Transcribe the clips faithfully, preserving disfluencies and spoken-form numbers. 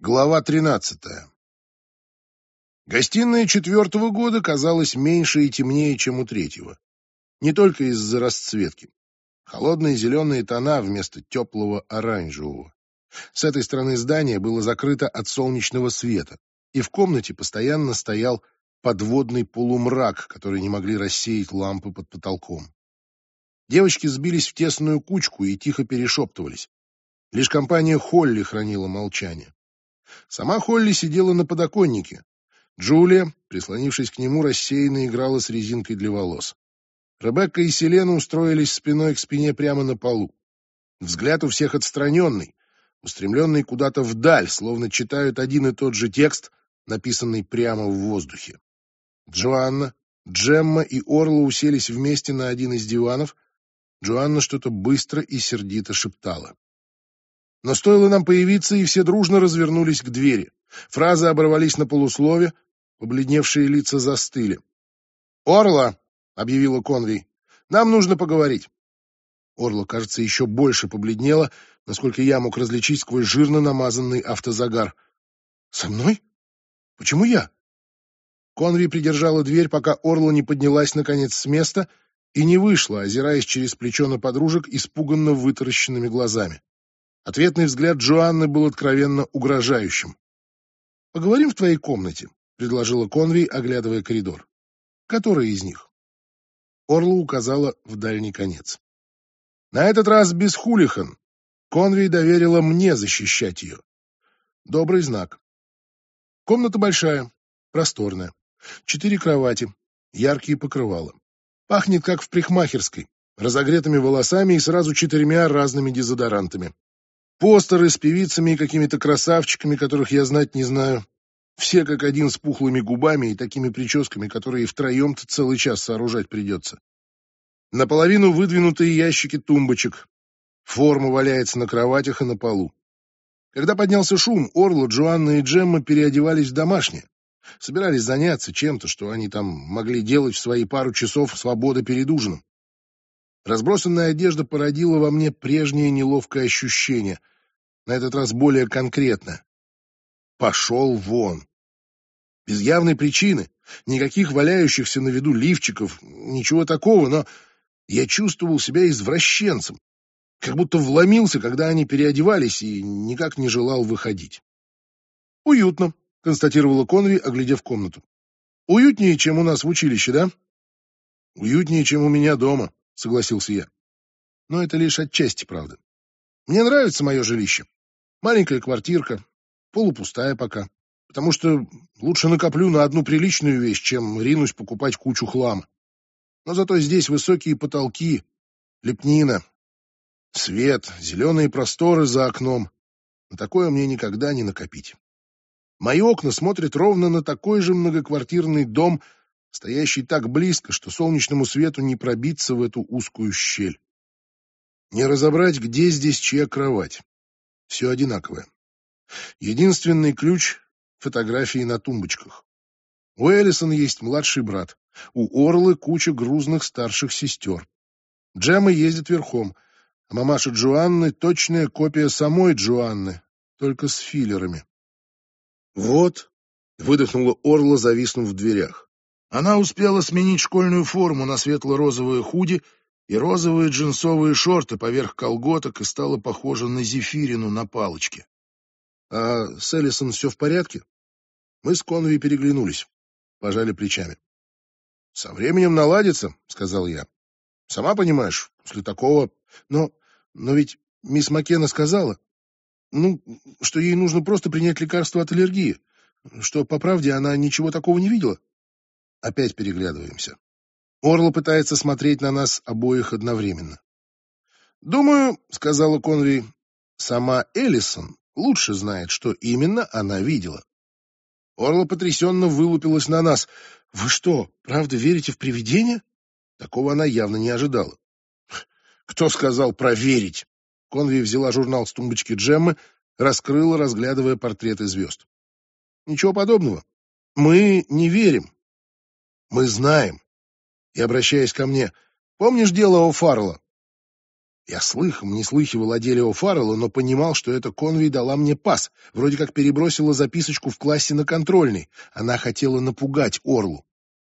Глава тринадцатая. Гостиная четвертого года казалась меньше и темнее, чем у третьего. Не только из-за расцветки. Холодные зеленые тона вместо теплого оранжевого. С этой стороны здания было закрыто от солнечного света, и в комнате постоянно стоял подводный полумрак, который не могли рассеять лампы под потолком. Девочки сбились в тесную кучку и тихо перешептывались. Лишь компания Холли хранила молчание. Сама Холли сидела на подоконнике. Джулия, прислонившись к нему, рассеянно играла с резинкой для волос. Ребекка и Селена устроились спиной к спине прямо на полу. Взгляд у всех отстраненный, устремленный куда-то вдаль, словно читают один и тот же текст, написанный прямо в воздухе. Джоанна, Джемма и Орла уселись вместе на один из диванов. Джоанна что-то быстро и сердито шептала. Но стоило нам появиться, и все дружно развернулись к двери. Фразы оборвались на полуслове, побледневшие лица застыли. «Орла!» — объявила Конвей. «Нам нужно поговорить». Орла, кажется, еще больше побледнела, насколько я мог различить сквозь жирно намазанный автозагар. «Со мной? Почему я?» Конвей придержала дверь, пока Орла не поднялась наконец с места и не вышла, озираясь через плечо на подружек испуганно вытаращенными глазами. Ответный взгляд Джоанны был откровенно угрожающим. «Поговорим в твоей комнате», — предложила Конвей, оглядывая коридор. «Которая из них?» Орла указала в дальний конец. «На этот раз без хулихан. Конвей доверила мне защищать ее. Добрый знак. Комната большая, просторная. Четыре кровати, яркие покрывала. Пахнет, как в парикмахерской, разогретыми волосами и сразу четырьмя разными дезодорантами. Постеры с певицами и какими-то красавчиками, которых я знать не знаю. Все как один с пухлыми губами и такими прическами, которые втроем-то целый час сооружать придется. Наполовину выдвинутые ящики тумбочек. Форма валяется на кроватях и на полу. Когда поднялся шум, Орла, Джоанна и Джемма переодевались в домашнее. Собирались заняться чем-то, что они там могли делать в свои пару часов свободы перед ужином. Разбросанная одежда породила во мне прежнее неловкое ощущение, на этот раз более конкретно. Пошел вон. Без явной причины, никаких валяющихся на виду лифчиков, ничего такого, но я чувствовал себя извращенцем, как будто вломился, когда они переодевались, и никак не желал выходить. «Уютно», — констатировала Конвей, оглядев комнату. «Уютнее, чем у нас в училище, да?» «Уютнее, чем у меня дома», — согласился я. «Но это лишь отчасти правда. Мне нравится мое жилище. Маленькая квартирка, полупустая пока, потому что лучше накоплю на одну приличную вещь, чем ринусь покупать кучу хлама. Но зато здесь высокие потолки, лепнина, свет, зеленые просторы за окном. На такое мне никогда не накопить. Мои окна смотрят ровно на такой же многоквартирный дом, стоящий так близко, что солнечному свету не пробиться в эту узкую щель. Не разобрать, где здесь чья кровать. Все одинаковое. Единственный ключ — фотографии на тумбочках. У Эллисон есть младший брат. У Орлы куча грузных старших сестер. Джемма ездит верхом, а мамаша Джоанны — точная копия самой Джоанны, только с филлерами. «Вот», — выдохнула Орла, зависнув в дверях. Она успела сменить школьную форму на светло-розовые худи и розовые джинсовые шорты поверх колготок и стала похожа на Зефирину на палочке. «А с Эллисон все в порядке?» Мы с Конвей переглянулись, пожали плечами. «Со временем наладится», — сказал я. «Сама понимаешь, после такого... Но, но ведь мисс Маккена сказала, ну, что ей нужно просто принять лекарство от аллергии, что, по правде, она ничего такого не видела». Опять переглядываемся. Орла пытается смотреть на нас обоих одновременно. «Думаю», — сказала Конвей, — «сама Эллисон лучше знает, что именно она видела». Орла потрясенно вылупилась на нас. «Вы что, правда верите в привидения?» Такого она явно не ожидала. «Кто сказал проверить?» Конвей взяла журнал с тумбочки Джеммы, раскрыла, разглядывая портреты звезд. «Ничего подобного. Мы не верим. Мы знаем». И, обращаясь ко мне, «Помнишь дело О'Фаррелла?» Я слыхом не слыхивал о деле О'Фаррелла, но понимал, что это Конвей дала мне пас, вроде как перебросила записочку в классе на контрольный. Она хотела напугать Орлу.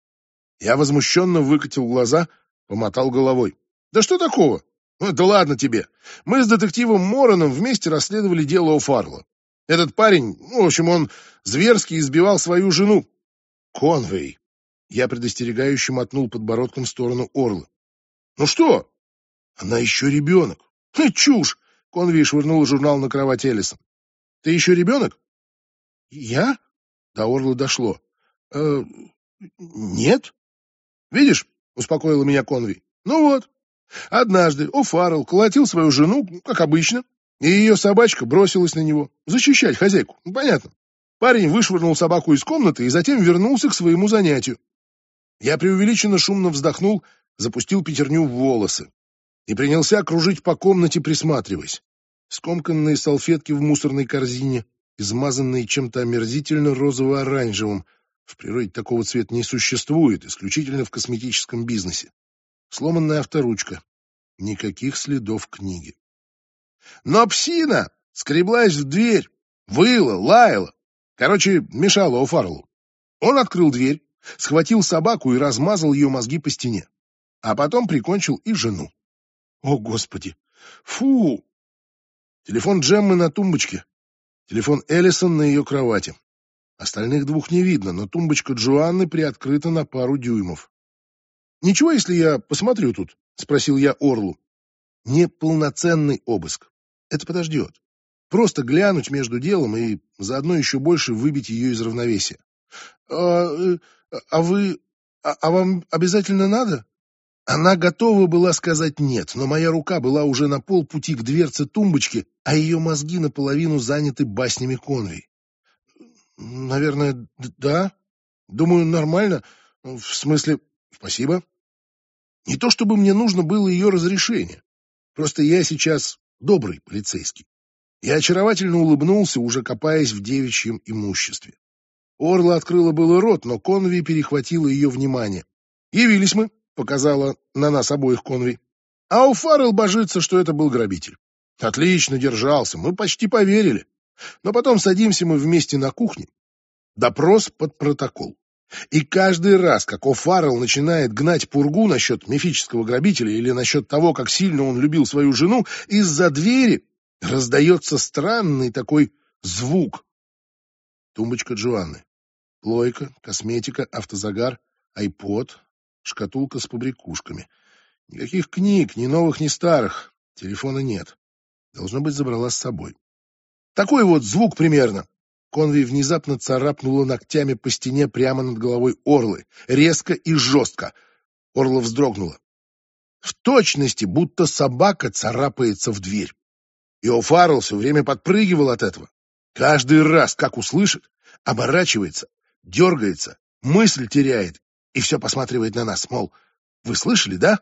Я возмущенно выкатил глаза, помотал головой. «Да что такого? Ну, да ладно тебе. Мы с детективом Мороном вместе расследовали дело О'Фаррелла. Этот парень, ну, в общем, он зверски избивал свою жену. Конвей!» Я предостерегающе мотнул подбородком в сторону Орлы. «Ну что? Она еще ребенок». «Хм, чушь!» — Конвей швырнул журнал на кровать Эллисон. «Ты еще ребенок?» «Я?» — до Орлы дошло. «Э, нет?» «Видишь?» — успокоила меня Конвей. «Ну вот. Однажды О'Фаррелл колотил свою жену, как обычно, и ее собачка бросилась на него. Защищать хозяйку. Ну, понятно. Парень вышвырнул собаку из комнаты и затем вернулся к своему занятию. Я преувеличенно шумно вздохнул, запустил пятерню в волосы и принялся кружить по комнате, присматриваясь. Скомканные салфетки в мусорной корзине, измазанные чем-то омерзительно розово-оранжевым. В природе такого цвета не существует, исключительно в косметическом бизнесе. Сломанная авторучка. Никаких следов книги. Но псина скреблась в дверь, выла, лаяла. Короче, мешала О'Фарреллу. Он открыл дверь, схватил собаку и размазал ее мозги по стене. А потом прикончил и жену. О, Господи! Фу! Телефон Джеммы на тумбочке. Телефон Эллисон на ее кровати. Остальных двух не видно, но тумбочка Джоанны приоткрыта на пару дюймов. «Ничего, если я посмотрю тут?» — спросил я Орлу. «Неполноценный обыск. Это подождет. Просто глянуть между делом и заодно еще больше выбить ее из равновесия». «А, э, а вы... А, а вам обязательно надо?» Она готова была сказать «нет», но моя рука была уже на полпути к дверце тумбочки, а ее мозги наполовину заняты баснями Конвей. «Наверное, д- да. Думаю, нормально. В смысле, спасибо. Не то чтобы мне нужно было ее разрешение. Просто я сейчас добрый полицейский». Я очаровательно улыбнулся, уже копаясь в девичьем имуществе. Орла открыла было рот, но Конвей перехватила ее внимание. «Явились мы», — показала на нас обоих Конвей. А О'Фаррелл божится, что это был грабитель. Отлично держался, мы почти поверили. Но потом садимся мы вместе на кухне. Допрос под протокол. И каждый раз, как О'Фаррелл начинает гнать пургу насчет мифического грабителя или насчет того, как сильно он любил свою жену, из-за двери раздается странный такой звук. Тумбочка Джоанны. Плойка, косметика, автозагар, айпод, шкатулка с побрякушками. Никаких книг, ни новых, ни старых. Телефона нет. Должно быть, забрала с собой. Такой вот звук примерно. Конвей внезапно царапнула ногтями по стене прямо над головой Орлы. Резко и жестко. Орла вздрогнула. В точности, будто собака царапается в дверь. И О'Фаррелл все время подпрыгивал от этого. Каждый раз, как услышит, оборачивается, дергается, мысль теряет и все посматривает на нас, мол, вы слышали, да?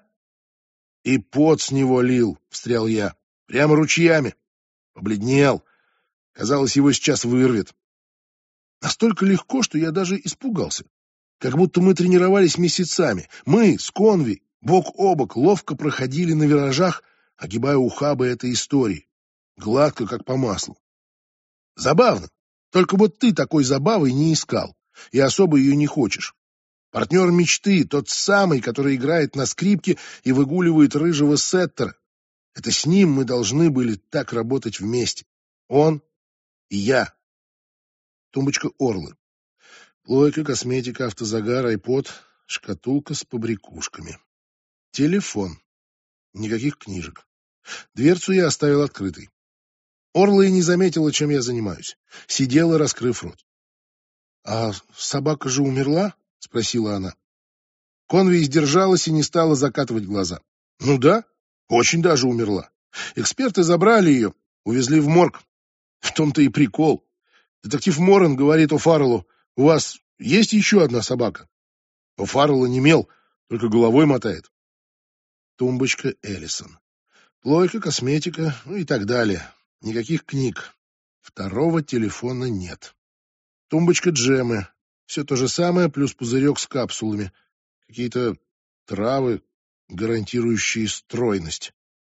И пот с него лил, встрял я, прямо ручьями. Побледнел. Казалось, его сейчас вырвет. Настолько легко, что я даже испугался. Как будто мы тренировались месяцами. Мы с Конвей бок о бок ловко проходили на виражах, огибая ухабы этой истории. Гладко, как по маслу. Забавно. Только вот ты такой забавы не искал, и особо ее не хочешь. Партнер мечты, тот самый, который играет на скрипке и выгуливает рыжего сеттера. Это с ним мы должны были так работать вместе. Он и я. Тумбочка Орлы. Плойка, косметика, автозагар, айпод, шкатулка с побрякушками. Телефон. Никаких книжек. Дверцу я оставил открытой. Орла и не заметила, чем я занимаюсь. Сидела, раскрыв рот. — А собака же умерла? — спросила она. Конвей сдержалась и не стала закатывать глаза. — Ну да, очень даже умерла. Эксперты забрали ее, увезли в морг. В том-то и прикол. Детектив Моррен говорит О'Фарреллу: «У вас есть еще одна собака?» О'Фаррелл онемел, только головой мотает. Тумбочка Эллисон. Плойка, косметика, ну и так далее. Никаких книг. Второго телефона нет. Тумбочка Джеммы. Все то же самое, плюс пузырек с капсулами. Какие-то травы, гарантирующие стройность.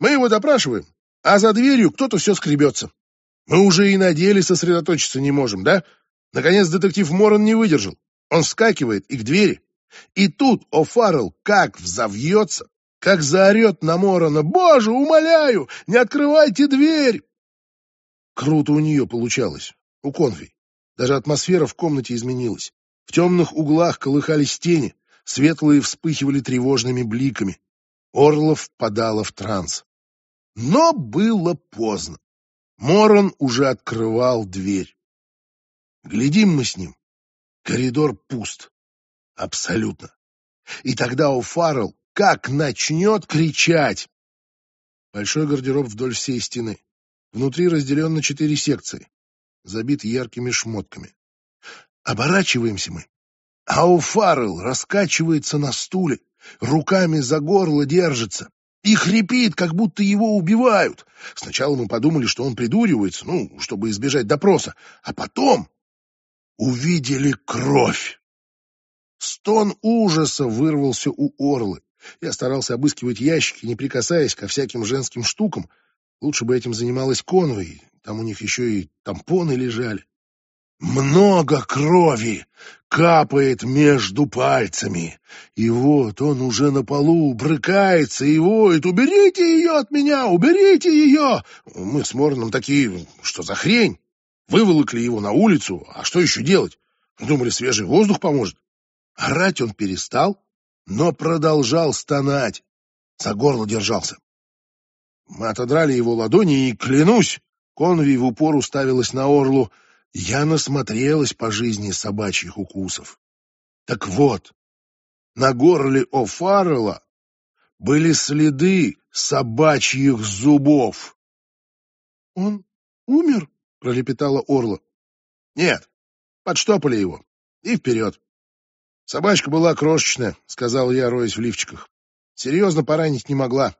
Мы его допрашиваем, а за дверью кто-то все скребется. Мы уже и на деле сосредоточиться не можем, да? Наконец детектив Моран не выдержал. Он вскакивает и к двери. И тут О'Фаррелл как взовьется, как заорет на Морана: «Боже, умоляю, не открывайте дверь!» Круто у нее получалось, у Конвей. Даже атмосфера в комнате изменилась. В темных углах колыхались тени, светлые вспыхивали тревожными бликами. Орла впадала в транс. Но было поздно. Моран уже открывал дверь. Глядим мы с ним. Коридор пуст. Абсолютно. И тогда О'Фаррелл как начнет кричать. Большой гардероб вдоль всей стены. Внутри разделен на четыре секции, забит яркими шмотками. Оборачиваемся мы, а О'Фаррелл раскачивается на стуле, руками за горло держится и хрипит, как будто его убивают. Сначала мы подумали, что он придуривается, ну, чтобы избежать допроса, а потом увидели кровь. Стон ужаса вырвался у Орлы. Я старался обыскивать ящики, не прикасаясь ко всяким женским штукам. Лучше бы этим занималась Конвей, там у них еще и тампоны лежали. Много крови капает между пальцами. И вот он уже на полу брыкается и воет: «Уберите ее от меня! Уберите ее!» Мы с Мораном такие: «Что за хрень?» Выволокли его на улицу, а что еще делать? Думали, свежий воздух поможет. Орать он перестал, но продолжал стонать. За горло держался. Мы отодрали его ладони, и, клянусь, Конвей в упор уставилась на Орлу: я насмотрелась по жизни собачьих укусов. Так вот, на горле О'Фаррелла были следы собачьих зубов. — Он умер? — пролепетала Орла. — Нет, подштопали его. И вперед. Собачка была крошечная, — сказал я, роясь в лифчиках. Серьезно поранить не могла.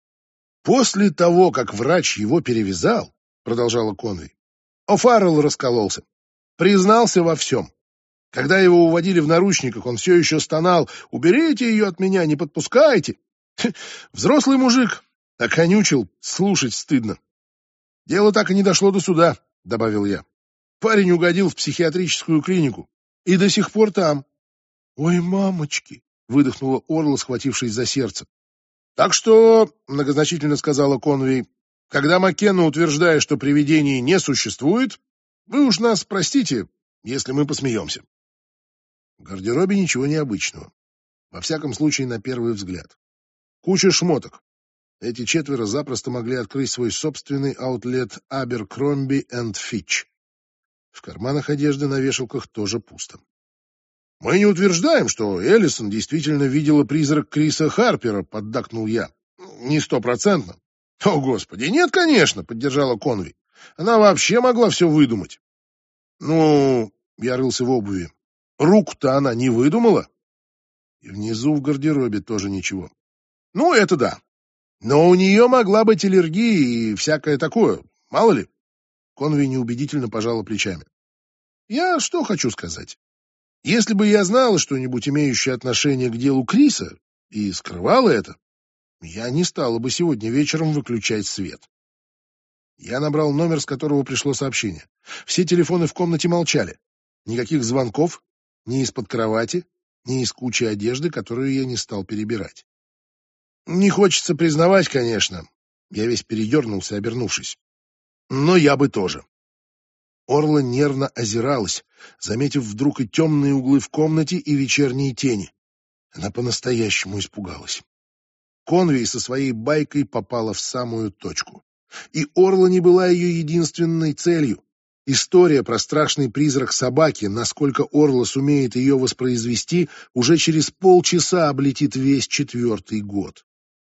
После того, как врач его перевязал, — продолжала Конвей, — О'Фаррелл раскололся. Признался во всем. Когда его уводили в наручниках, он все еще стонал: «Уберите ее от меня, не подпускайте!» Взрослый мужик, оконючил, слушать стыдно. «Дело так и не дошло до суда», — добавил я. «Парень угодил в психиатрическую клинику и до сих пор там». «Ой, мамочки!» — выдохнула Орла, схватившись за сердце. «Так что», — многозначительно сказала Конвей, — «когда Маккенна утверждает, что привидений не существует, вы уж нас простите, если мы посмеемся». В гардеробе ничего необычного. Во всяком случае, на первый взгляд. Куча шмоток. Эти четверо запросто могли открыть свой собственный аутлет Abercrombie энд Fitch. В карманах одежды на вешалках тоже пусто. «Мы не утверждаем, что Эллисон действительно видела призрак Криса Харпера», — поддакнул я. «Не стопроцентно». «О, Господи, нет, конечно», — поддержала Конвей. «Она вообще могла все выдумать». «Ну...» — я рылся в обуви. «Руку-то она не выдумала». И внизу в гардеробе тоже ничего. «Ну, это да. Но у нее могла быть аллергия и всякое такое, мало ли». Конвей неубедительно пожала плечами. «Я что хочу сказать. Если бы я знала что-нибудь, имеющее отношение к делу Криса, и скрывала это, я не стала бы сегодня вечером выключать свет». Я набрал номер, с которого пришло сообщение. Все телефоны в комнате молчали. Никаких звонков, ни из-под кровати, ни из кучи одежды, которую я не стал перебирать. Не хочется признавать, конечно. Я весь передернулся, обернувшись. Но я бы тоже. Орла нервно озиралась, заметив вдруг и темные углы в комнате, и вечерние тени. Она по-настоящему испугалась. Конвей со своей байкой попала в самую точку. И Орла не была ее единственной целью. История про страшный призрак собаки, насколько Орла сумеет ее воспроизвести, уже через полчаса облетит весь четвертый год.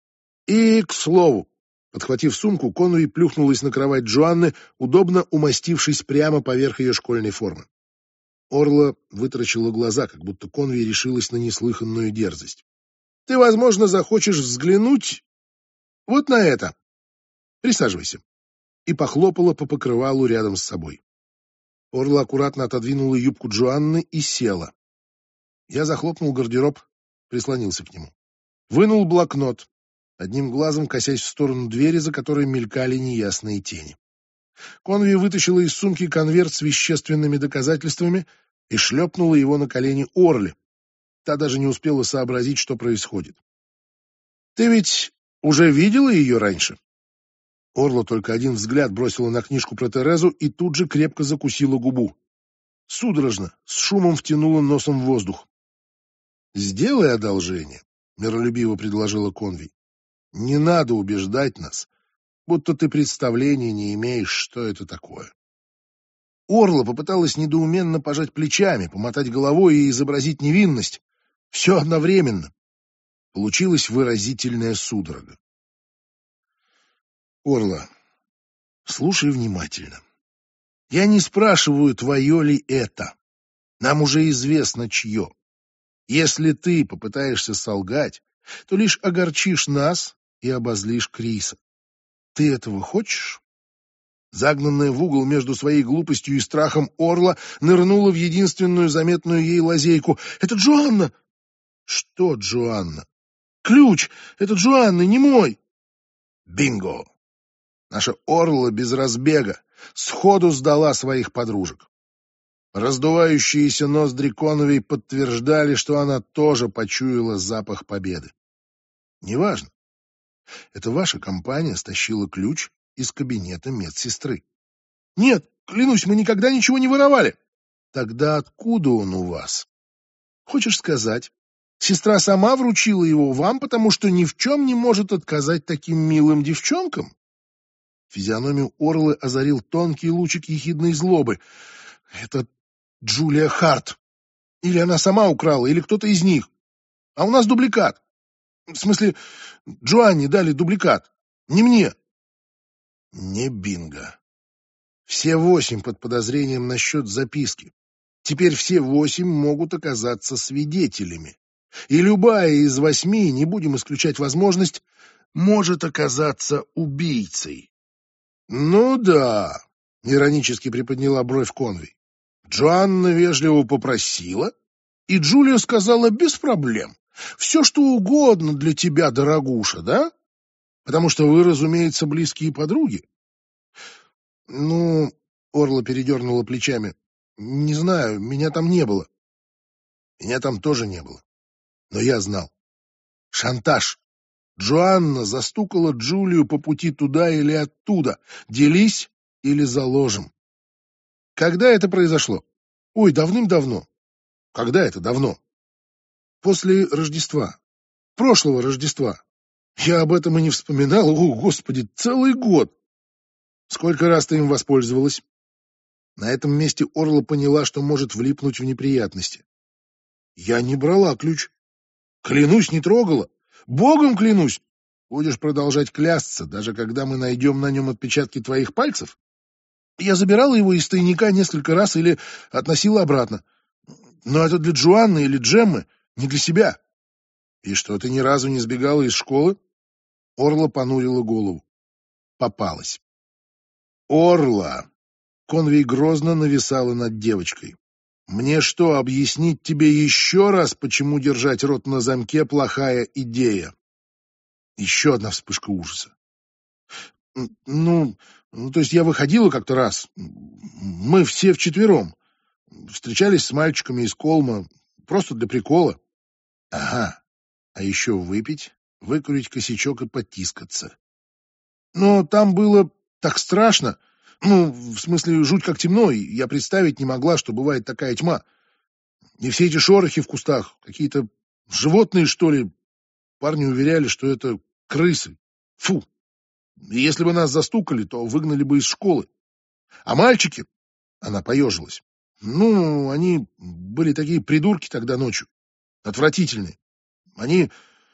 И, к слову, подхватив сумку, Конвей плюхнулась на кровать Джоанны, удобно умастившись прямо поверх ее школьной формы. Орла вытаращила глаза, как будто Конвей решилась на неслыханную дерзость. — Ты, возможно, захочешь взглянуть вот на это. Присаживайся. И похлопала по покрывалу рядом с собой. Орла аккуратно отодвинула юбку Джоанны и села. Я захлопнул гардероб, прислонился к нему. Вынул блокнот, одним глазом косясь в сторону двери, за которой мелькали неясные тени. Конви вытащила из сумки конверт с вещественными доказательствами и шлепнула его на колени Орли. Та даже не успела сообразить, что происходит. «Ты ведь уже видела ее раньше?» Орла только один взгляд бросила на книжку про Терезу и тут же крепко закусила губу. Судорожно, с шумом втянула носом в воздух. «Сделай одолжение», — миролюбиво предложила Конви. «Не надо убеждать нас, будто ты представления не имеешь, что это такое». Орла попыталась недоуменно пожать плечами, помотать головой и изобразить невинность. Все одновременно. Получилась выразительная судорога. «Орла, слушай внимательно. Я не спрашиваю, твое ли это. Нам уже известно, чье. Если ты попытаешься солгать, то лишь огорчишь нас и обозлишь Криса. Ты этого хочешь?» Загнанная в угол между своей глупостью и страхом Орла нырнула в единственную заметную ей лазейку. «Это Джоанна!» «Что Джоанна?» «Ключ! Это Джоанна, не мой!» «Бинго!» Наша Орла без разбега сходу сдала своих подружек. Раздувающиеся ноздри Конвей подтверждали, что она тоже почуяла запах победы. «Неважно. Это ваша компания стащила ключ из кабинета медсестры». «Нет, клянусь, мы никогда ничего не воровали». «Тогда откуда он у вас?» «Хочешь сказать, сестра сама вручила его вам, потому что ни в чем не может отказать таким милым девчонкам?» Физиономию Орлы озарил тонкий лучик ехидной злобы. «Это Джулия Харт. Или она сама украла, или кто-то из них. А у нас дубликат. В смысле, Джоанне дали дубликат. Не мне». Не бинго. Все восемь под подозрением насчет записки. Теперь все восемь могут оказаться свидетелями. И любая из восьми, не будем исключать возможность, может оказаться убийцей. «Ну да», — иронически приподняла бровь Конвей. «Джоанна вежливо попросила, и Джулия сказала без проблем. Все, что угодно для тебя, дорогуша, да? Потому что вы, разумеется, близкие подруги». «Ну...» — Орла передернула плечами. «Не знаю, меня там не было». «Меня там тоже не было. Но я знал. Шантаж. Джоанна застукала Джулию по пути туда или оттуда. Делись или заложим». «Когда это произошло?» «Ой, давным-давно». «Когда это давно?» «После Рождества. Прошлого Рождества. Я об этом и не вспоминал. О, Господи, целый год!» «Сколько раз ты им воспользовалась?» На этом месте Орла поняла, что может влипнуть в неприятности. «Я не брала ключ. Клянусь, не трогала. Богом клянусь. Будешь продолжать клясться, даже когда мы найдем на нем отпечатки твоих пальцев? Я забирала его из тайника несколько раз или относила обратно. Но это для Джоанны или Джеммы, не для себя». «И что, ты ни разу не сбегала из школы?» Орла понурила голову. Попалась. «Орла!» Конвей грозно нависала над девочкой. «Мне что, объяснить тебе еще раз, почему держать рот на замке — плохая идея?» Еще одна вспышка ужаса. «Ну, ну, то есть я выходила как-то раз. Мы все вчетвером. Встречались с мальчиками из Колма. Просто для прикола». «Ага. А еще выпить, выкурить косячок и потискаться». «Но там было так страшно. Ну, в смысле, жуть как темно, и я представить не могла, что бывает такая тьма. И все эти шорохи в кустах, какие-то животные, что ли. Парни уверяли, что это крысы. Фу! И если бы нас застукали, то выгнали бы из школы. А мальчики...» Она поежилась. «Ну, они были такие придурки тогда ночью. Отвратительные. Они...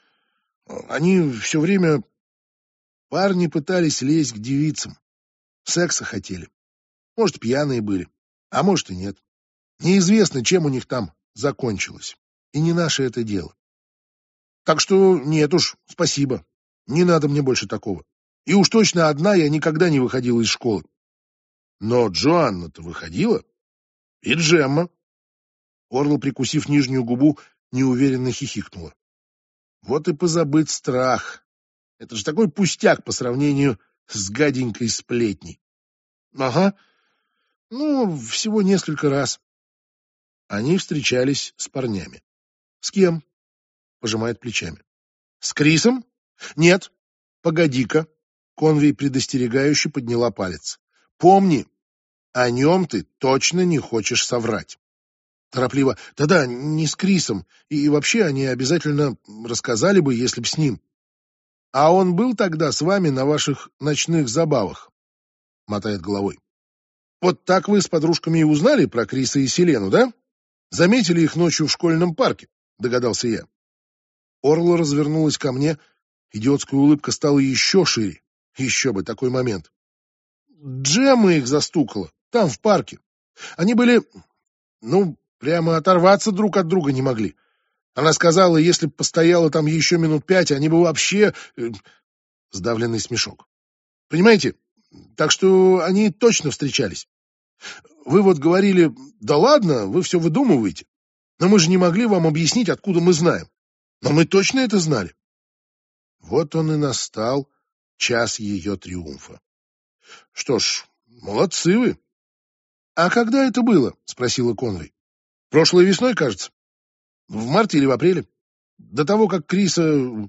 Они все время... Парни пытались лезть к девицам. Секса хотели. Может, пьяные были, а может и нет. Неизвестно, чем у них там закончилось. И не наше это дело. Так что нет уж, спасибо. Не надо мне больше такого. И уж точно одна я никогда не выходила из школы. Но Джоанна-то выходила. И Джемма». Орла, прикусив нижнюю губу, неуверенно хихикнула. «Вот и позабыт страх. Это же такой пустяк по сравнению с гаденькой сплетней. Ага, ну, всего несколько раз. Они встречались с парнями. С кем? Пожимает плечами. С Крисом? Нет. Погоди-ка. Конвей предостерегающе подняла палец. Помни, о нем ты точно не хочешь соврать. Торопливо. Да-да, не с Крисом. И, и вообще они обязательно рассказали бы, если б с ним. А он был тогда с вами на ваших ночных забавах? Мотает головой. Вот так вы с подружками и узнали про Криса и Селену, да? Заметили их ночью в школьном парке, догадался я. Орла развернулась ко мне. Идиотская улыбка стала еще шире. Еще бы, такой момент. Джемма их застукала. Там, в парке. Они были, ну, прямо оторваться друг от друга не могли. Она сказала, если бы постояла там еще минут пять, они бы вообще... э, Сдавленный смешок. Понимаете? Так что они точно встречались. Вы вот говорили, да ладно, вы все выдумываете. Но мы же не могли вам объяснить, откуда мы знаем. Но мы точно это знали. Вот он и настал, час ее триумфа. Что ж, молодцы вы. А когда это было? Спросила Конвей. Прошлой весной, кажется. В марте или в апреле. До того, как Криса...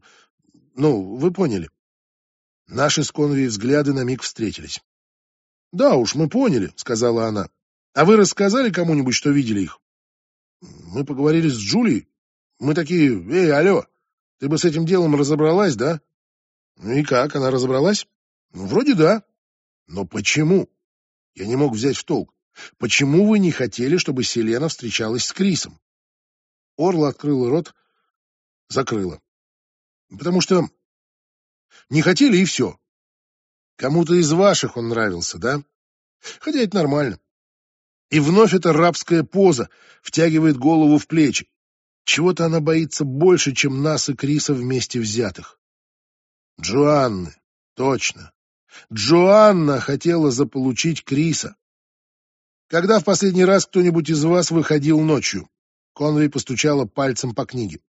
Ну, вы поняли. Наши с Конвей взгляды на миг встретились. Да уж, мы поняли, сказала она. А вы рассказали кому-нибудь, что видели их? Мы поговорили с Джулией. Мы такие, эй, алло, ты бы с этим делом разобралась, да? Ну и как, она разобралась? Ну, вроде да. Но почему? Я не мог взять в толк. Почему вы не хотели, чтобы Селена встречалась с Крисом? Орла открыла рот, закрыла. Потому что не хотели, и все. Кому-то из ваших он нравился, да? Хотя это нормально. И вновь эта рабская поза втягивает голову в плечи. Чего-то она боится больше, чем нас и Криса вместе взятых. Джоанны, точно. Джоанна хотела заполучить Криса. Когда в последний раз кто-нибудь из вас выходил ночью? Конвей постучала пальцем по книге.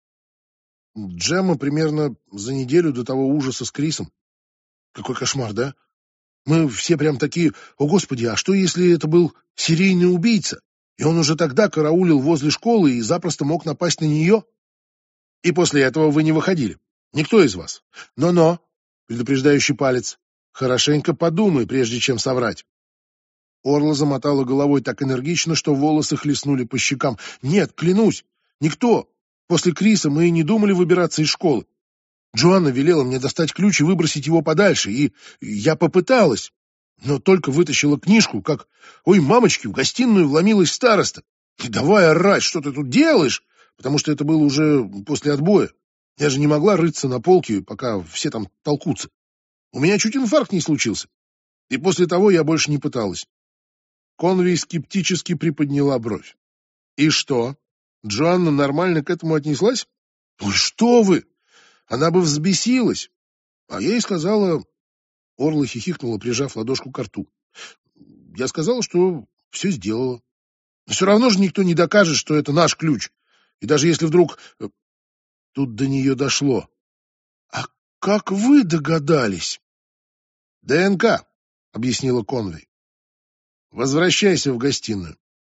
Джемма примерно за неделю до того ужаса с Крисом. Какой кошмар, да? Мы все прям такие, о господи, а что если это был серийный убийца? И он уже тогда караулил возле школы и запросто мог напасть на нее? И после этого вы не выходили? Никто из вас? Но-но, предупреждающий палец, хорошенько подумай, прежде чем соврать. Орла замотала головой так энергично, что волосы хлестнули по щекам. Нет, клянусь, никто. После Криса мы и не думали выбираться из школы. Джоанна велела мне достать ключ и выбросить его подальше, и я попыталась, но только вытащила книжку, как, ой, мамочки, в гостиную вломилась староста. И давай орать, что ты тут делаешь, потому что это было уже после отбоя. Я же не могла рыться на полке, пока все там толкутся. У меня чуть инфаркт не случился. И после того я больше не пыталась. Конвей скептически приподняла бровь. И что? Джоанна нормально к этому отнеслась? Ой, что вы! Она бы взбесилась. А я ей сказала... Орла хихикнула, прижав ладошку к рту. Я сказала, что все сделала. Но все равно же никто не докажет, что это наш ключ. И даже если вдруг... Тут до нее дошло. А как вы догадались? ДНК, объяснила Конвей. Возвращайся в гостиную.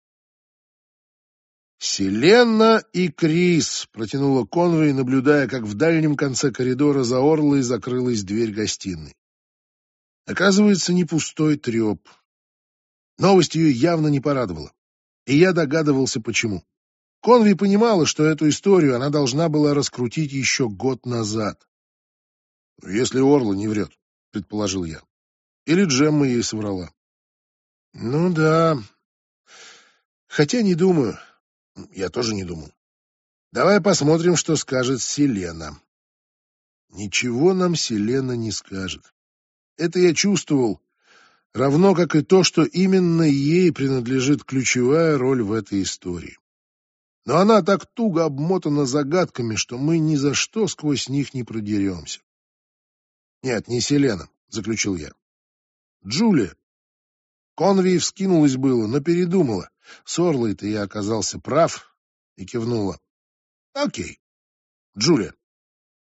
Селена и Крис, протянула Конвей, наблюдая, как в дальнем конце коридора за Орлой закрылась дверь гостиной. Оказывается, не пустой треп. Новость ее явно не порадовала. И я догадывался, почему. Конвей понимала, что эту историю она должна была раскрутить еще год назад. «Если Орла не врет», — предположил я. Или Джемма ей соврала. «Ну да. Хотя не думаю. Я тоже не думаю. Давай посмотрим, что скажет Селена». Ничего нам Селена не скажет. Это я чувствовал, равно как и то, что именно ей принадлежит ключевая роль в этой истории. Но она так туго обмотана загадками, что мы ни за что сквозь них не продеремся. Нет, не Селена, заключил я. Джулия. Конвей вскинулась было, но передумала. С Орлой-то я оказался прав и кивнула. Окей. Джулия.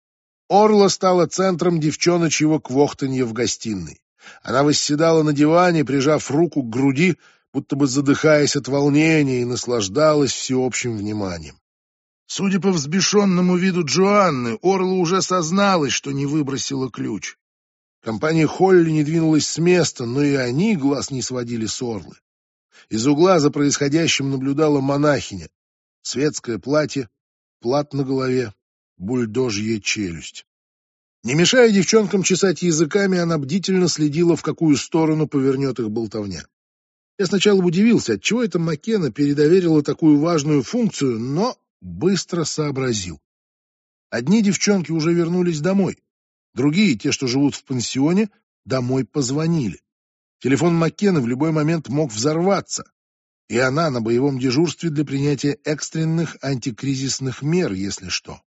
Орла стала центром девчоночьего квохтанья в гостиной. Она восседала на диване, прижав руку к груди, будто бы задыхаясь от волнения, и наслаждалась всеобщим вниманием. Судя по взбешенному виду Джоанны, Орла уже созналась, что не выбросила ключ. Компания Холли не двинулась с места, но и они глаз не сводили с Орлы. Из угла за происходящим наблюдала монахиня. Светское платье, плат на голове, бульдожья челюсть. Не мешая девчонкам чесать языками, она бдительно следила, в какую сторону повернет их болтовня. Я сначала удивился, отчего это Маккена передоверила такую важную функцию, но быстро сообразил. Одни девчонки уже вернулись домой, другие, те, что живут в пансионе, домой позвонили. Телефон Маккены в любой момент мог взорваться, и она на боевом дежурстве для принятия экстренных антикризисных мер, если что.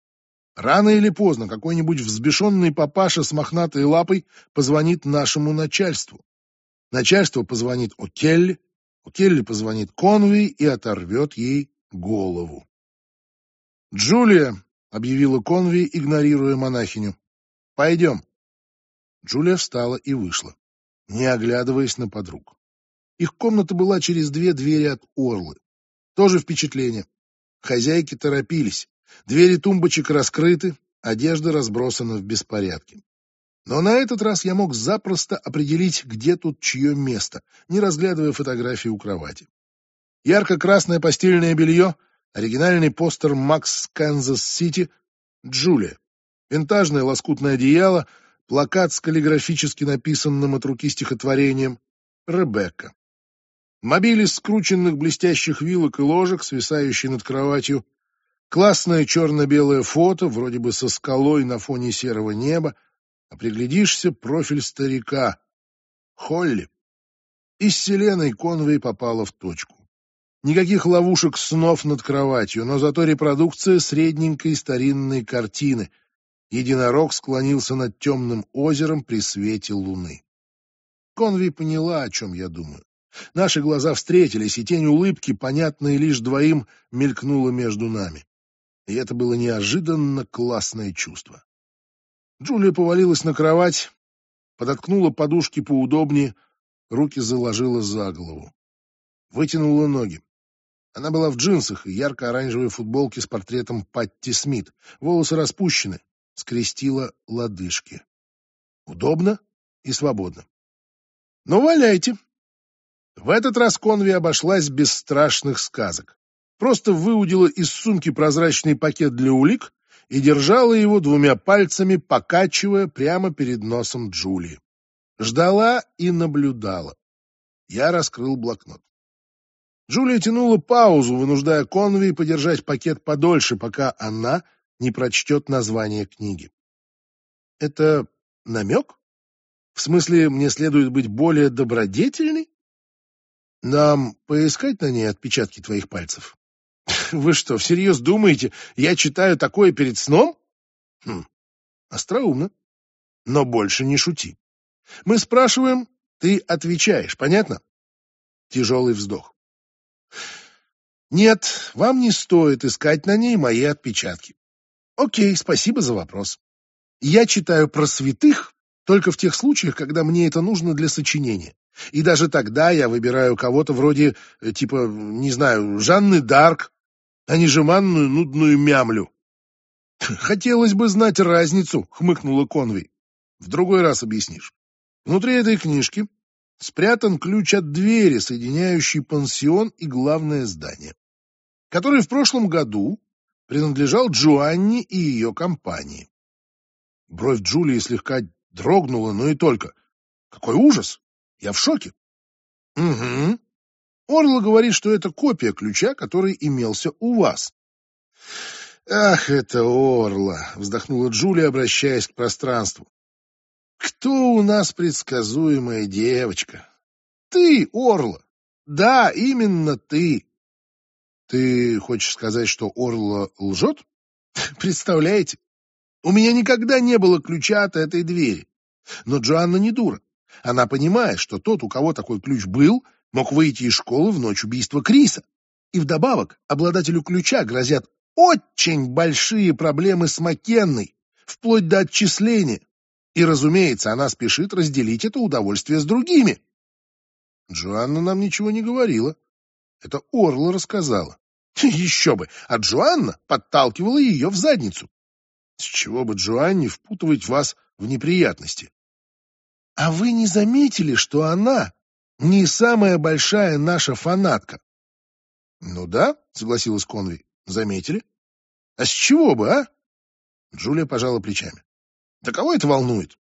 Рано или поздно какой-нибудь взбешенный папаша с мохнатой лапой позвонит нашему начальству. Начальство позвонит О'Келли, О'Келли позвонит Конвей и оторвет ей голову. «Джулия», — объявила Конвей, игнорируя монахиню, — «пойдем». Джулия встала и вышла, не оглядываясь на подруг. Их комната была через две двери от Орлы. Тоже впечатление. Хозяйки торопились. Двери тумбочек раскрыты, одежда разбросана в беспорядке. Но на этот раз я мог запросто определить, где тут чье место, не разглядывая фотографии у кровати. Ярко-красное постельное белье, оригинальный постер «Макс Канзас-Сити», Джулия. Винтажное лоскутное одеяло, плакат с каллиграфически написанным от руки стихотворением «Ребекка». Мобиль из скрученных блестящих вилок и ложек, свисающий над кроватью, классное черно-белое фото, вроде бы со скалой на фоне серого неба, а приглядишься — профиль старика. Холли. И с Селеной Конвей попала в точку. Никаких ловушек снов над кроватью, но зато репродукция средненькой старинной картины. Единорог склонился над темным озером при свете луны. Конвей поняла, о чем я думаю. Наши глаза встретились, и тень улыбки, понятная лишь двоим, мелькнула между нами. И это было неожиданно классное чувство. Джулия повалилась на кровать, подоткнула подушки поудобнее, руки заложила за голову. Вытянула ноги. Она была в джинсах и ярко-оранжевой футболке с портретом Патти Смит. Волосы распущены, скрестила лодыжки. Удобно и свободно. Ну, валяйте. В этот раз Конвей обошлась без страшных сказок. Просто выудила из сумки прозрачный пакет для улик и держала его двумя пальцами, покачивая прямо перед носом Джулии. Ждала и наблюдала. Я раскрыл блокнот. Джулия тянула паузу, вынуждая Конвей подержать пакет подольше, пока она не прочтет название книги. Это намек? В смысле, мне следует быть более добродетельной? Нам поискать на ней отпечатки твоих пальцев? Вы что, всерьез думаете, я читаю такое перед сном? Хм, остроумно. Но больше не шути. Мы спрашиваем, ты отвечаешь, понятно? Тяжелый вздох. Нет, вам не стоит искать на ней мои отпечатки. Окей, спасибо за вопрос. Я читаю про святых только в тех случаях, когда мне это нужно для сочинения. И даже тогда я выбираю кого-то вроде, типа, не знаю, Жанны Дарк, а не жеманную нудную мямлю. Хотелось бы знать разницу, хмыкнула Конвей. В другой раз объяснишь. Внутри этой книжки спрятан ключ от двери, соединяющий пансион и главное здание, который в прошлом году принадлежал Джоанне и ее компании. Бровь Джулии слегка дрогнула, но и только. Какой ужас! Я в шоке. Угу. Орла говорит, что это копия ключа, который имелся у вас. Ах, это Орла, вздохнула Джулия, обращаясь к пространству. Кто у нас предсказуемая девочка? Ты, Орла. Да, именно ты. Ты хочешь сказать, что Орла лжет? Представляете? У меня никогда не было ключа от этой двери. Но Джоанна не дура. Она понимает, что тот, у кого такой ключ был, мог выйти из школы в ночь убийства Криса. И вдобавок обладателю ключа грозят очень большие проблемы с Маккенной, вплоть до отчисления. И, разумеется, она спешит разделить это удовольствие с другими. Джоанна нам ничего не говорила. Это Орла рассказала. Еще бы, а Джоанна подталкивала ее в задницу. С чего бы Джоанне впутывать вас в неприятности? А вы не заметили, что она не самая большая наша фанатка? Ну да, согласилась Конвей, заметили. А с чего бы, а? Джулия пожала плечами. Да кого это волнует?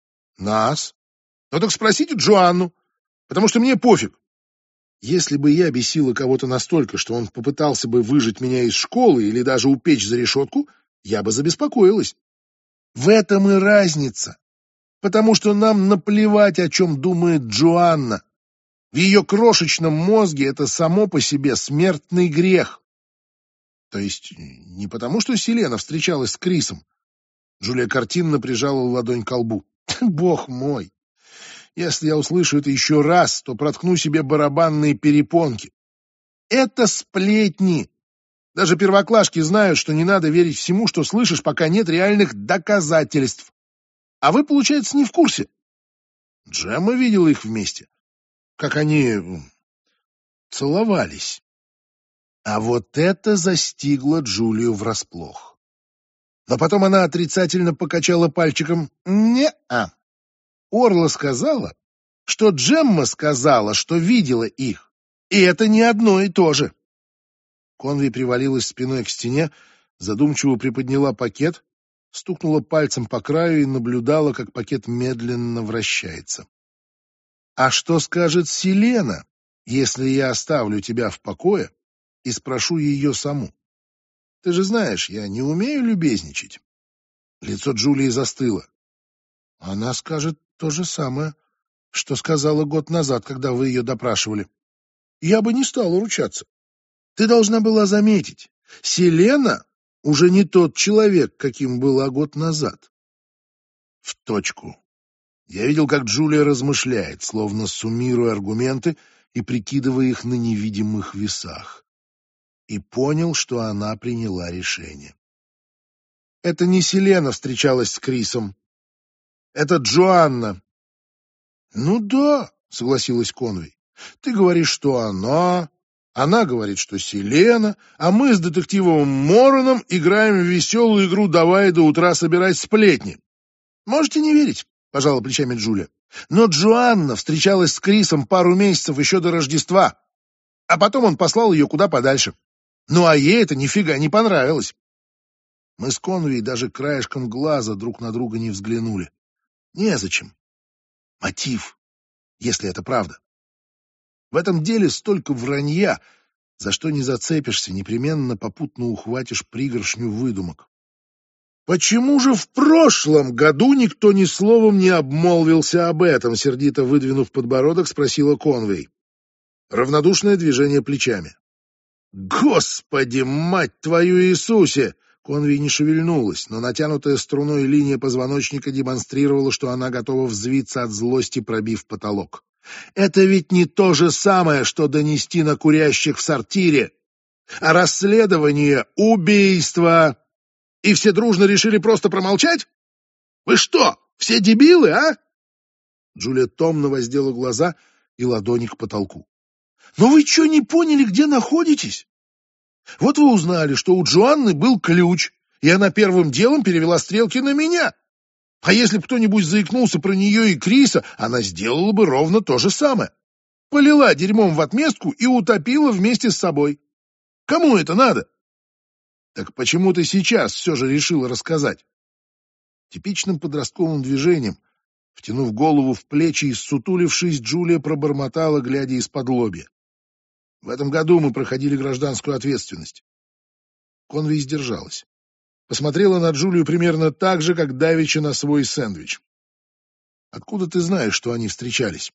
Нас. Ну так спросите Джоанну, потому что мне пофиг. Если бы я бесила кого-то настолько, что он попытался бы выжить меня из школы или даже упечь за решетку, я бы забеспокоилась. В этом и разница. Потому что нам наплевать, о чем думает Джоанна. В ее крошечном мозге это само по себе смертный грех. То есть не потому, что Селена встречалась с Крисом. Джулия картинно прижала ладонь к лбу. Бог мой! Если я услышу это еще раз, то проткну себе барабанные перепонки. Это сплетни. Даже первоклашки знают, что не надо верить всему, что слышишь, пока нет реальных доказательств. А вы, получается, не в курсе. Джемма видела их вместе. Как они целовались. А вот это застигло Джулию врасплох. Но потом она отрицательно покачала пальчиком. Не-а. Орла сказала, что Джемма сказала, что видела их. И это не одно и то же. Конви привалилась спиной к стене, задумчиво приподняла пакет, стукнула пальцем по краю и наблюдала, как пакет медленно вращается. А что скажет Селена, если я оставлю тебя в покое и спрошу ее саму? Ты же знаешь, я не умею любезничать. Лицо Джулии застыло. Она скажет то же самое, что сказала год назад, когда вы ее допрашивали. Я бы не стала ручаться. Ты должна была заметить, Селена уже не тот человек, каким была год назад. В точку. Я видел, как Джулия размышляет, словно суммируя аргументы и прикидывая их на невидимых весах. И понял, что она приняла решение. Это не Селена встречалась с Крисом. Это Джоанна. Ну да, согласилась Конвей. Ты говоришь, что она... Она говорит, что Селена, а мы с детективом Мороном играем в веселую игру «Давай до утра собирать сплетни». Можете не верить, пожала плечами Джулия. Но Джоанна встречалась с Крисом пару месяцев еще до Рождества, а потом он послал ее куда подальше. Ну а ей это нифига не понравилось. Мы с Конвей даже краешком глаза друг на друга не взглянули. Незачем. Мотив, если это правда. В этом деле столько вранья, за что не зацепишься, непременно попутно ухватишь пригоршню выдумок. Почему же в прошлом году никто ни словом не обмолвился об этом, сердито выдвинув подбородок, спросила Конвей. Равнодушное движение плечами. Господи, мать твою Иисусе! Конвей не шевельнулась, но натянутая струной линия позвоночника демонстрировала, что она готова взвиться от злости, пробив потолок. Это ведь не то же самое, что донести на курящих в сортире. А расследование — убийство. И все дружно решили просто промолчать? Вы что, все дебилы, а? Джулия томно воздела глаза и ладони к потолку. Но вы что, не поняли, где находитесь? Вот вы узнали, что у Джоанны был ключ, и она первым делом перевела стрелки на меня. А если бы кто-нибудь заикнулся про нее и Криса, она сделала бы ровно то же самое. Полила дерьмом в отместку и утопила вместе с собой. Кому это надо? Так почему ты сейчас все же решила рассказать? Типичным подростковым движением, втянув голову в плечи и ссутулившись, Джулия пробормотала, глядя из-под лобья. В этом году мы проходили гражданскую ответственность. Конвей сдержалась. Посмотрела на Джулию примерно так же, как давеча на свой сэндвич. Откуда ты знаешь, что они встречались?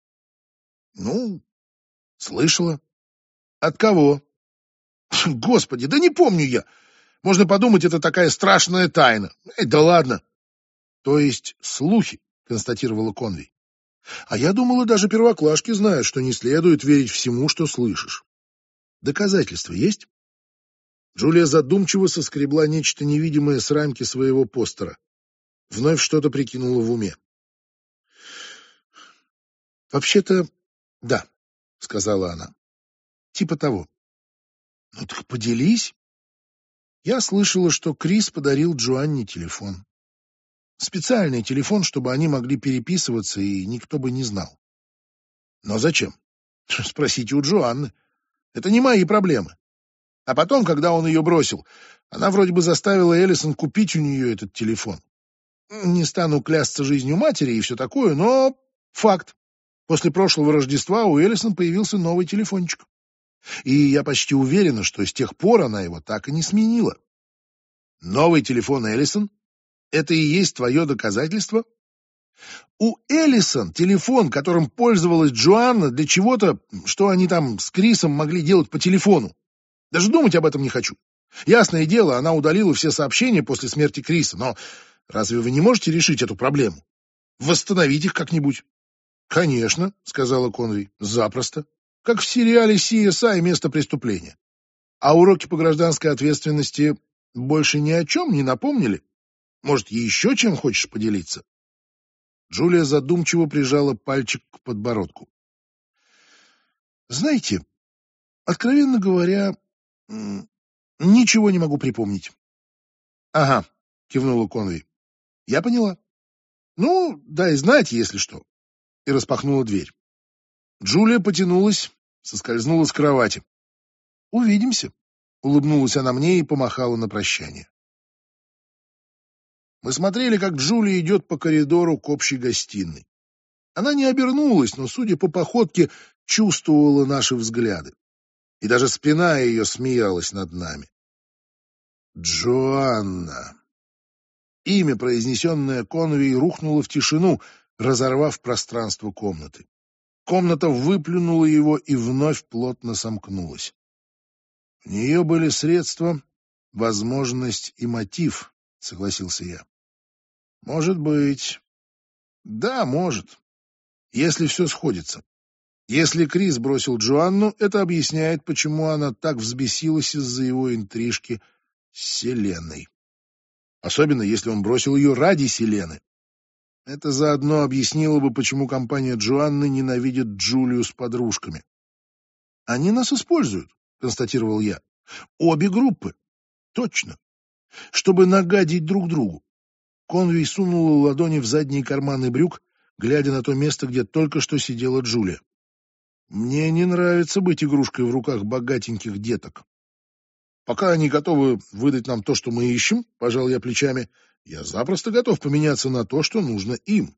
Ну, слышала. От кого? Господи, да не помню я. Можно подумать, это такая страшная тайна. Эй, да ладно. То есть слухи, констатировала Конвей. А я думала, даже первоклашки знают, что не следует верить всему, что слышишь. Доказательства есть? Джулия задумчиво соскребла нечто невидимое с рамки своего постера. Вновь что-то прикинула в уме. «Вообще-то, да», — сказала она. «Типа того». «Ну так поделись». Я слышала, что Крис подарил Джоанне телефон. Специальный телефон, чтобы они могли переписываться, и никто бы не знал. Но зачем? Спросите у Джоанны. Это не мои проблемы. А потом, когда он ее бросил, она вроде бы заставила Эллисон купить у нее этот телефон. Не стану клясться жизнью матери и все такое, но факт. После прошлого Рождества у Эллисон появился новый телефончик. И я почти уверена, что с тех пор она его так и не сменила. Новый телефон Эллисон — это и есть твое доказательство? У Эллисон телефон, которым пользовалась Джоанна, для чего-то, что они там с Крисом могли делать по телефону. Даже думать об этом не хочу. Ясное дело, она удалила все сообщения после смерти Криса, но разве вы не можете решить эту проблему? Восстановить их как-нибудь? «Конечно», — сказала Конвей, — «запросто. Как в сериале Си Эс Ай «Место преступления». А уроки по гражданской ответственности больше ни о чем не напомнили? Может, еще чем хочешь поделиться?» Джулия задумчиво прижала пальчик к подбородку. «Знаете, откровенно говоря, ничего не могу припомнить». «Ага», — кивнула Конвей. «Я поняла. Ну, дай знать, если что». И распахнула дверь. Джулия потянулась, соскользнула с кровати. «Увидимся», — улыбнулась она мне и помахала на прощание. Мы смотрели, как Джулия идет по коридору к общей гостиной. Она не обернулась, но, судя по походке, чувствовала наши взгляды. И даже спина ее смеялась над нами. Джоанна. Имя, произнесенное Конвей, рухнуло в тишину, разорвав пространство комнаты. Комната выплюнула его и вновь плотно сомкнулась. У нее были средства, возможность и мотив, согласился я. Может быть. Да, может. Если все сходится. Если Крис бросил Джоанну, это объясняет, почему она так взбесилась из-за его интрижки с Селеной. Особенно, если он бросил ее ради Селены. Это заодно объяснило бы, почему компания Джоанны ненавидит Джулию с подружками. «Они нас используют», — констатировал я. «Обе группы. Точно. Чтобы нагадить друг другу». Конвей сунула ладони в задние карманы брюк, глядя на то место, где только что сидела Джулия. «Мне не нравится быть игрушкой в руках богатеньких деток. Пока они готовы выдать нам то, что мы ищем, — пожал я плечами, — я запросто готов поменяться на то, что нужно им.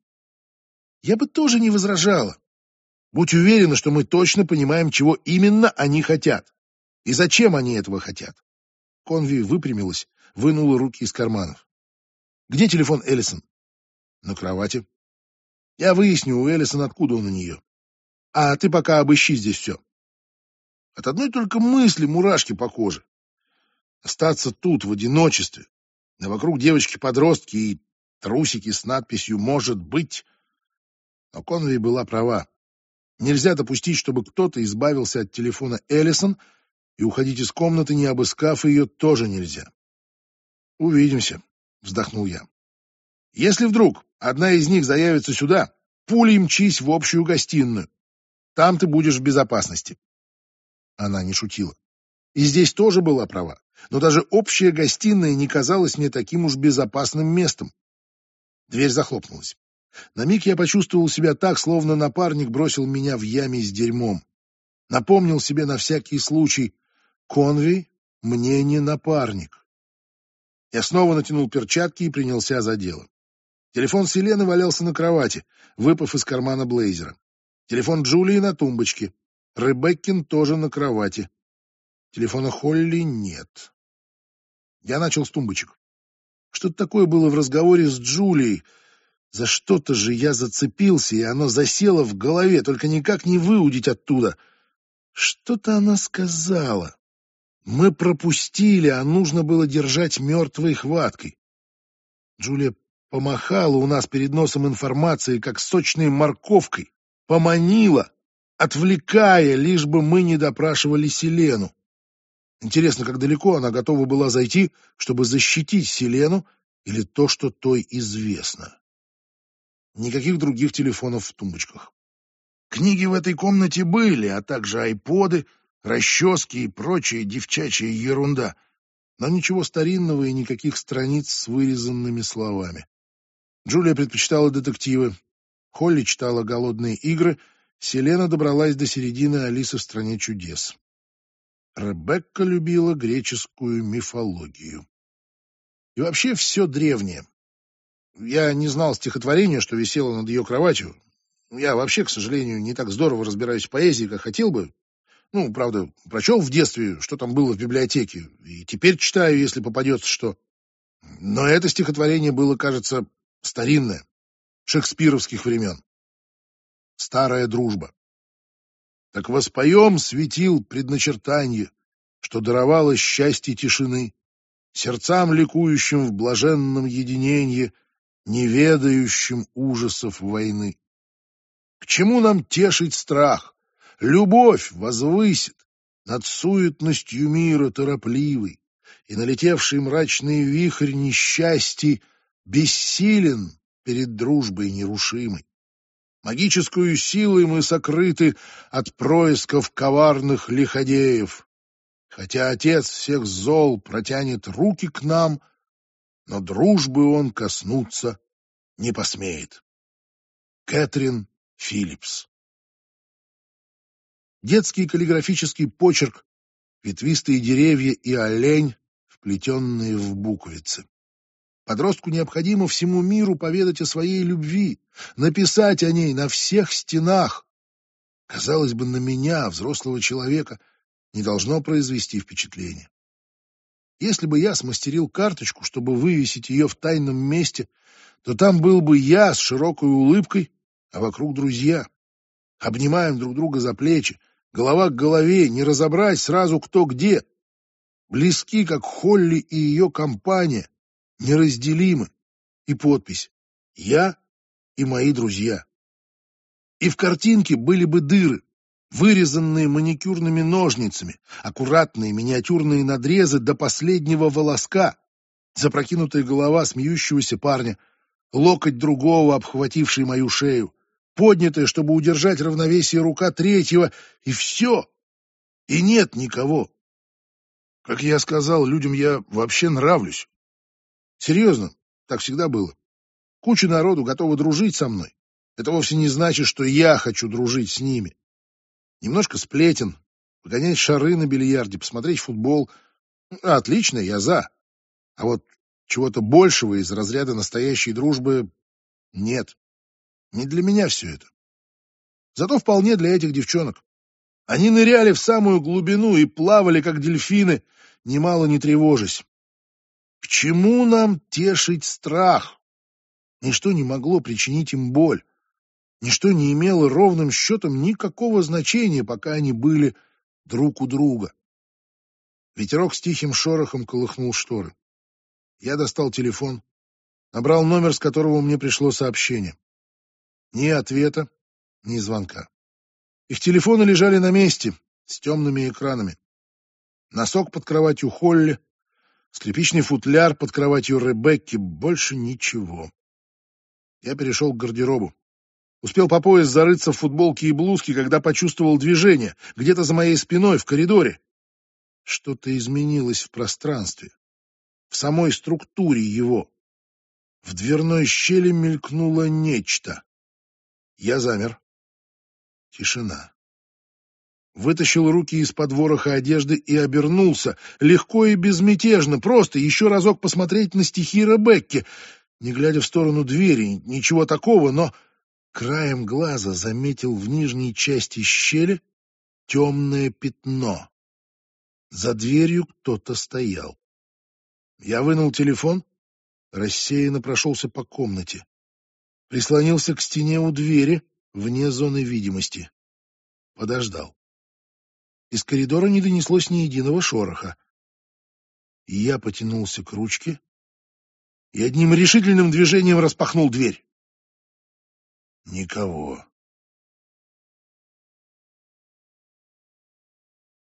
Я бы тоже не возражала. Будь уверена, что мы точно понимаем, чего именно они хотят. И зачем они этого хотят». Конви выпрямилась, вынула руки из карманов. «Где телефон Эллисон?» «На кровати». «Я выясню у Эллисон, откуда он у нее. А ты пока обыщи здесь все». От одной только мысли мурашки по коже. Остаться тут, в одиночестве, а вокруг девочки-подростки и трусики с надписью «Может быть». Но Конвей была права. Нельзя допустить, чтобы кто-то избавился от телефона Эллисон, и уходить из комнаты, не обыскав ее, тоже нельзя. «Увидимся», — вздохнул я. «Если вдруг одна из них заявится сюда, пулей мчись в общую гостиную. Там ты будешь в безопасности». Она не шутила. И здесь тоже была права. Но даже общая гостиная не казалась мне таким уж безопасным местом. Дверь захлопнулась. На миг я почувствовал себя так, словно напарник бросил меня в яме с дерьмом. Напомнил себе на всякий случай: Конвей мне не напарник. Я снова натянул перчатки и принялся за дело. Телефон Селены валялся на кровати, выпав из кармана блейзера. Телефон Джулии на тумбочке. Ребеккин тоже на кровати. Телефона Холли нет. Я начал с тумбочек. Что-то такое было в разговоре с Джулией. За что-то же я зацепился, и оно засело в голове, только никак не выудить оттуда. Что-то она сказала. Мы пропустили, а нужно было держать мертвой хваткой. Джулия помахала у нас перед носом информацией, как сочной морковкой, поманила, отвлекая, лишь бы мы не допрашивали Селену. Интересно, как далеко она готова была зайти, чтобы защитить Селену или то, что той известно. Никаких других телефонов в тумбочках. Книги в этой комнате были, а также айподы, расчески и прочая девчачья ерунда, но ничего старинного и никаких страниц с вырезанными словами. Джулия предпочитала детективы, Холли читала «Голодные игры», Селена добралась до середины «Алисы в стране чудес». Ребекка любила греческую мифологию. И вообще все древнее. Я не знал стихотворения, что висело над ее кроватью. Я вообще, к сожалению, не так здорово разбираюсь в поэзии, как хотел бы. Ну, правда, прочел в детстве, что там было в библиотеке, и теперь читаю, если попадется что. Но это стихотворение было, кажется, старинное, шекспировских времен. Старая дружба. Так воспоем светил предначертанье, что даровало счастье тишины, сердцам ликующим в блаженном единенье, не ведающим ужасов войны. К чему нам тешить страх? Любовь возвысит над суетностью мира торопливый, и налетевший мрачный вихрь несчастий бессилен перед дружбой нерушимой. Магическую силой мы сокрыты от происков коварных лиходеев. Хотя Отец всех зол протянет руки к нам, но дружбы он коснуться не посмеет. Кэтрин Филлипс. Детский каллиграфический почерк, ветвистые деревья и олень, вплетенные в буквицы. Подростку необходимо всему миру поведать о своей любви, написать о ней на всех стенах. Казалось бы, на меня, взрослого человека, не должно произвести впечатление. Если бы я смастерил карточку, чтобы вывесить ее в тайном месте, то там был бы я с широкой улыбкой, а вокруг друзья. Обнимаем друг друга за плечи, голова к голове, не разобрать сразу кто где. Близки, как Холли и ее компания, неразделимы. И подпись «Я и мои друзья». И в картинке были бы дыры, вырезанные маникюрными ножницами, аккуратные миниатюрные надрезы до последнего волоска, запрокинутая голова смеющегося парня, локоть другого, обхвативший мою шею, поднятая, чтобы удержать равновесие, рука третьего, и все. И нет никого. Как я сказал, людям я вообще нравлюсь. Серьезно, так всегда было. Куча народу готова дружить со мной. Это вовсе не значит, что я хочу дружить с ними. Немножко сплетен, погонять шары на бильярде, посмотреть футбол. Отлично, я за. А вот чего-то большего из разряда настоящей дружбы нет. Не для меня все это. Зато вполне для этих девчонок. Они ныряли в самую глубину и плавали, как дельфины, немало не тревожась. К чему нам тешить страх? Ничто не могло причинить им боль. Ничто не имело ровным счетом никакого значения, пока они были друг у друга. Ветерок с тихим шорохом колыхнул шторы. Я достал телефон, набрал номер, с которого мне пришло сообщение. Ни ответа, ни звонка. Их телефоны лежали на месте, с темными экранами. Носок под кроватью Холли, скрипичный футляр под кроватью Ребекки, больше ничего. Я перешел к гардеробу. Успел по пояс зарыться в футболке и блузке, когда почувствовал движение, где-то за моей спиной, в коридоре. Что-то изменилось в пространстве, в самой структуре его. В дверной щели мелькнуло нечто. Я замер. Тишина. Вытащил руки из-под вороха одежды и обернулся, легко и безмятежно, просто еще разок посмотреть на стихи Ребекки, не глядя в сторону двери, ничего такого, но краем глаза заметил в нижней части щели темное пятно. За дверью кто-то стоял. Я вынул телефон, рассеянно прошелся по комнате. Прислонился к стене у двери, вне зоны видимости. Подождал. Из коридора не донеслось ни единого шороха. И я потянулся к ручке и одним решительным движением распахнул дверь. Никого.